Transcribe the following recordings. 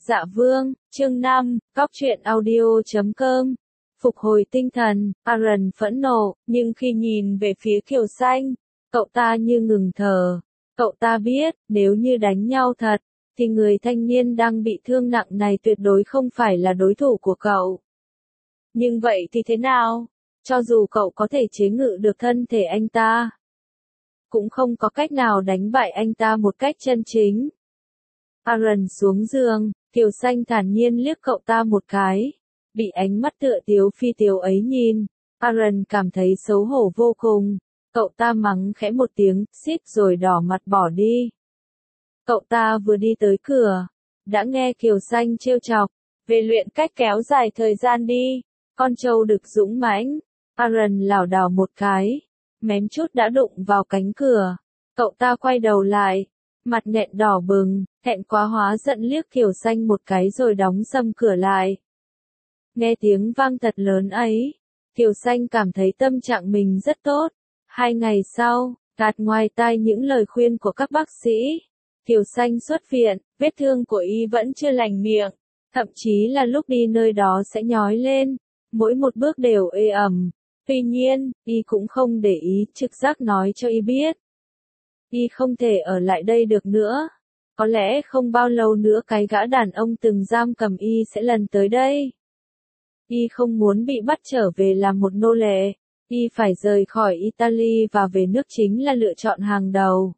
Dạ Vương, chương 5, Cóc truyện audio.com. Phục hồi tinh thần, Aaron phẫn nộ, nhưng khi nhìn về phía Kiều Xanh, cậu ta như ngừng thở. Cậu ta biết, nếu như đánh nhau thật, thì người thanh niên đang bị thương nặng này tuyệt đối không phải là đối thủ của cậu. Nhưng vậy thì thế nào? Cho dù cậu có thể chế ngự được thân thể anh ta, cũng không có cách nào đánh bại anh ta một cách chân chính. Aaron xuống giường, Kiều Xanh thản nhiên liếc cậu ta một cái. Bị ánh mắt tựa tiếu phi tiếu ấy nhìn, Aaron cảm thấy xấu hổ vô cùng. Cậu ta mắng khẽ một tiếng, xít rồi đỏ mặt bỏ đi. Cậu ta vừa đi tới cửa, đã nghe Kiều Xanh trêu chọc, về luyện cách kéo dài thời gian đi, con trâu đực dũng mãnh. Aaron lảo đảo một cái, mém chút đã đụng vào cánh cửa. Cậu ta quay đầu lại, mặt nghẹn đỏ bừng, thẹn quá hóa giận liếc Kiều Xanh một cái rồi đóng sầm cửa lại. Nghe tiếng vang thật lớn ấy, Kiều Xanh cảm thấy tâm trạng mình rất tốt. 2 ngày sau, gạt ngoài tai những lời khuyên của các bác sĩ, Kiều Xanh xuất viện, vết thương của y vẫn chưa lành miệng, thậm chí là lúc đi nơi đó sẽ nhói lên, mỗi một bước đều ê ẩm. Tuy nhiên, y cũng không để ý, trực giác nói cho y biết. Y không thể ở lại đây được nữa. Có lẽ không bao lâu nữa cái gã đàn ông từng giam cầm y sẽ lần tới đây. Y không muốn bị bắt trở về làm một nô lệ. Y phải rời khỏi Italy và về nước chính là lựa chọn hàng đầu.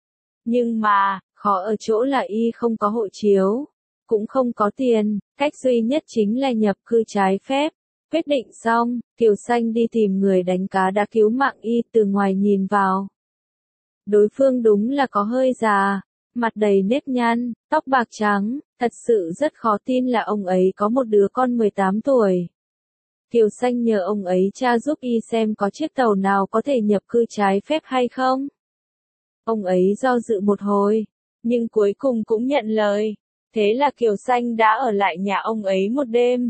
Nhưng mà, khó ở chỗ là y không có hộ chiếu, cũng không có tiền, cách duy nhất chính là nhập cư trái phép. Quyết định xong, Kiều Xanh đi tìm người đánh cá đã cứu mạng y từ ngoài nhìn vào. Đối phương đúng là có hơi già, mặt đầy nếp nhăn, tóc bạc trắng, thật sự rất khó tin là ông ấy có một đứa con 18 tuổi. Kiều Xanh nhờ ông ấy tra giúp y xem có chiếc tàu nào có thể nhập cư trái phép hay không. Ông ấy do dự một hồi, nhưng cuối cùng cũng nhận lời. Thế là Kiều Xanh đã ở lại nhà ông ấy một đêm.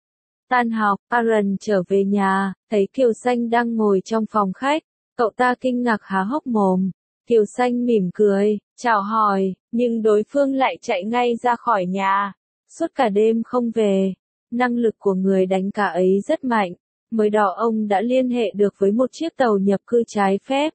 Tan học, Aaron trở về nhà, thấy Kiều Xanh đang ngồi trong phòng khách. Cậu ta kinh ngạc há hốc mồm. Kiều Xanh mỉm cười, chào hỏi, nhưng đối phương lại chạy ngay ra khỏi nhà. Suốt cả đêm không về. Năng lực của người đánh cá ấy rất mạnh. Mới đó ông đã liên hệ được với một chiếc tàu nhập cư trái phép.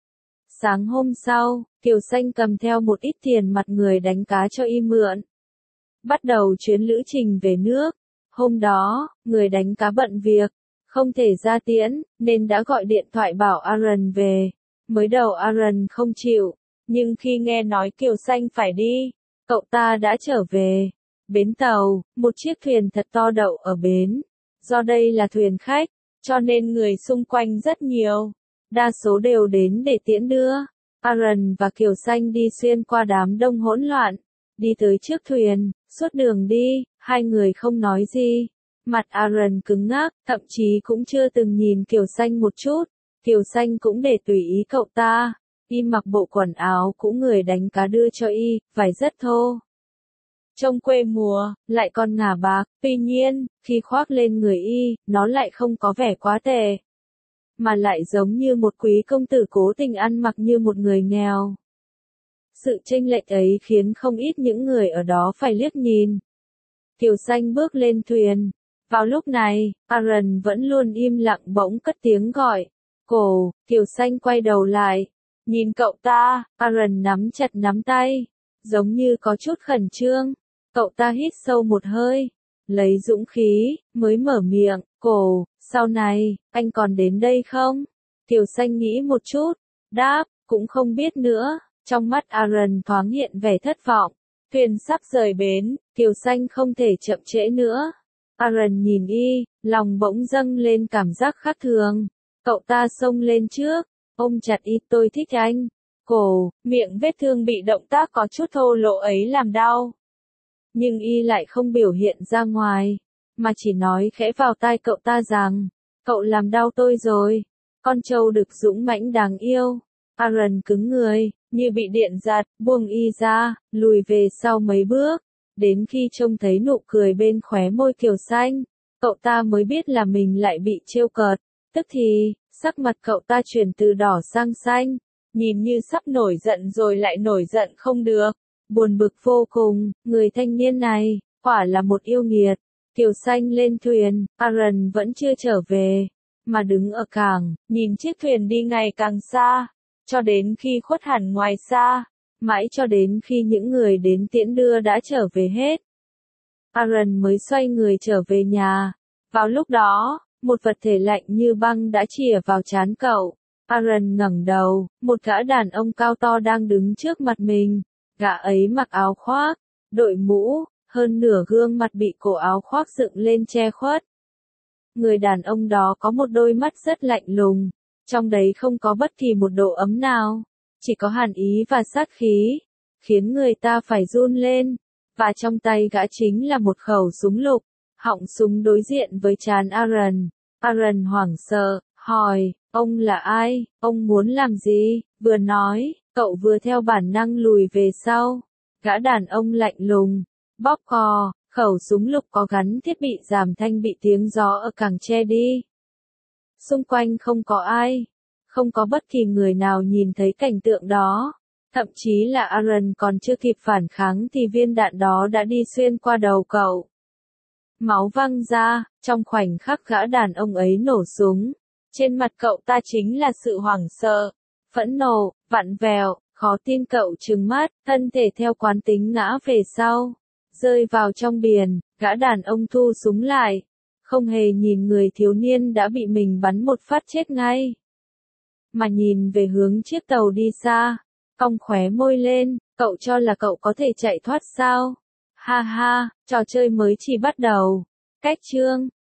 Sáng hôm sau, Kiều Xanh cầm theo một ít tiền mặt người đánh cá cho y mượn. Bắt đầu chuyến lữ trình về nước. Hôm đó, người đánh cá bận việc, không thể ra tiễn, nên đã gọi điện thoại bảo Aaron về. Mới đầu Aaron không chịu, nhưng khi nghe nói Kiều Xanh phải đi, cậu ta đã trở về. Bến tàu, một chiếc thuyền thật to đậu ở bến. Do đây là thuyền khách, cho nên người xung quanh rất nhiều. Đa số đều đến để tiễn đưa. Aaron và Kiều Xanh đi xuyên qua đám đông hỗn loạn. Đi tới trước thuyền, suốt đường đi, hai người không nói gì. Mặt Aaron cứng ngắc, thậm chí cũng chưa từng nhìn Kiều Xanh một chút. Kiều Xanh cũng để tùy ý cậu ta. Y mặc bộ quần áo cũng người đánh cá đưa cho y, vải rất thô. Trông quê mùa, lại còn ngả bạc, tuy nhiên, khi khoác lên người y, nó lại không có vẻ quá tệ. Mà lại giống như một quý công tử cố tình ăn mặc như một người nghèo. Sự chênh lệch ấy khiến không ít những người ở đó phải liếc nhìn. Kiều Xanh bước lên thuyền. Vào lúc này, Aaron vẫn luôn im lặng bỗng cất tiếng gọi. Cổ, Kiều Xanh quay đầu lại. Nhìn cậu ta, Aaron nắm chặt nắm tay. Giống như có chút khẩn trương. Cậu ta hít sâu một hơi. Lấy dũng khí, mới mở miệng. Cổ, sau này, anh còn đến đây không? Kiều Xanh nghĩ một chút. Đáp, cũng không biết nữa. Trong mắt Aaron thoáng hiện vẻ thất vọng. Thuyền sắp rời bến, Kiều Xanh không thể chậm trễ nữa. Aaron nhìn y, lòng bỗng dâng lên cảm giác khác thường. Cậu ta xông lên trước, ôm chặt y, tôi thích anh. Cổ, miệng vết thương bị động tác có chút thô lỗ ấy làm đau. Nhưng y lại không biểu hiện ra ngoài, mà chỉ nói khẽ vào tai cậu ta rằng, cậu làm đau tôi rồi. Con trâu đực dũng mãnh đáng yêu. Aaron cứng người, như bị điện giật, buông y ra, lùi về sau mấy bước. Đến khi trông thấy nụ cười bên khóe môi Kiều Xanh, cậu ta mới biết là mình lại bị trêu cợt. Tức thì, sắc mặt cậu ta chuyển từ đỏ sang xanh, nhìn như sắp nổi giận rồi lại nổi giận không được. buồn bực vô cùng, người thanh niên này, quả là một yêu nghiệt. Kiều Xanh lên thuyền, Aaron vẫn chưa trở về, mà đứng ở cảng, nhìn chiếc thuyền đi ngày càng xa, cho đến khi khuất hẳn ngoài xa, mãi cho đến khi những người đến tiễn đưa đã trở về hết. Aaron mới xoay người trở về nhà. Vào lúc đó, một vật thể lạnh như băng đã chìa vào trán cậu. Aaron ngẩng đầu, một gã đàn ông cao to đang đứng trước mặt mình. Gã ấy mặc áo khoác, đội mũ, hơn nửa gương mặt bị cổ áo khoác dựng lên che khuất. Người đàn ông đó có một đôi mắt rất lạnh lùng, trong đấy không có bất kỳ một độ ấm nào, chỉ có hàn ý và sát khí, khiến người ta phải run lên. Và trong tay gã chính là một khẩu súng lục, họng súng đối diện với trán Aaron. Aaron hoảng sợ, hỏi, ông là ai, ông muốn làm gì? Vừa nói, cậu vừa theo bản năng lùi về sau. Gã đàn ông lạnh lùng, bóp cò, khẩu súng lục có gắn thiết bị giảm thanh bị tiếng gió ở cảng che đi. Xung quanh không có ai, không có bất kỳ người nào nhìn thấy cảnh tượng đó. Thậm chí là Aaron còn chưa kịp phản kháng thì viên đạn đó đã đi xuyên qua đầu cậu. Máu văng ra, trong khoảnh khắc gã đàn ông ấy nổ súng. Trên mặt cậu ta chính là sự hoảng sợ, phẫn nộ, vặn vẹo, khó tin cậu trừng mắt, thân thể theo quán tính ngã về sau, rơi vào trong biển. Gã đàn ông thu súng lại, không hề nhìn người thiếu niên đã bị mình bắn một phát chết ngay, mà nhìn về hướng chiếc tàu đi xa, cong khóe môi lên, cậu cho là cậu có thể chạy thoát sao? Ha ha, trò chơi mới chỉ bắt đầu. Cách chương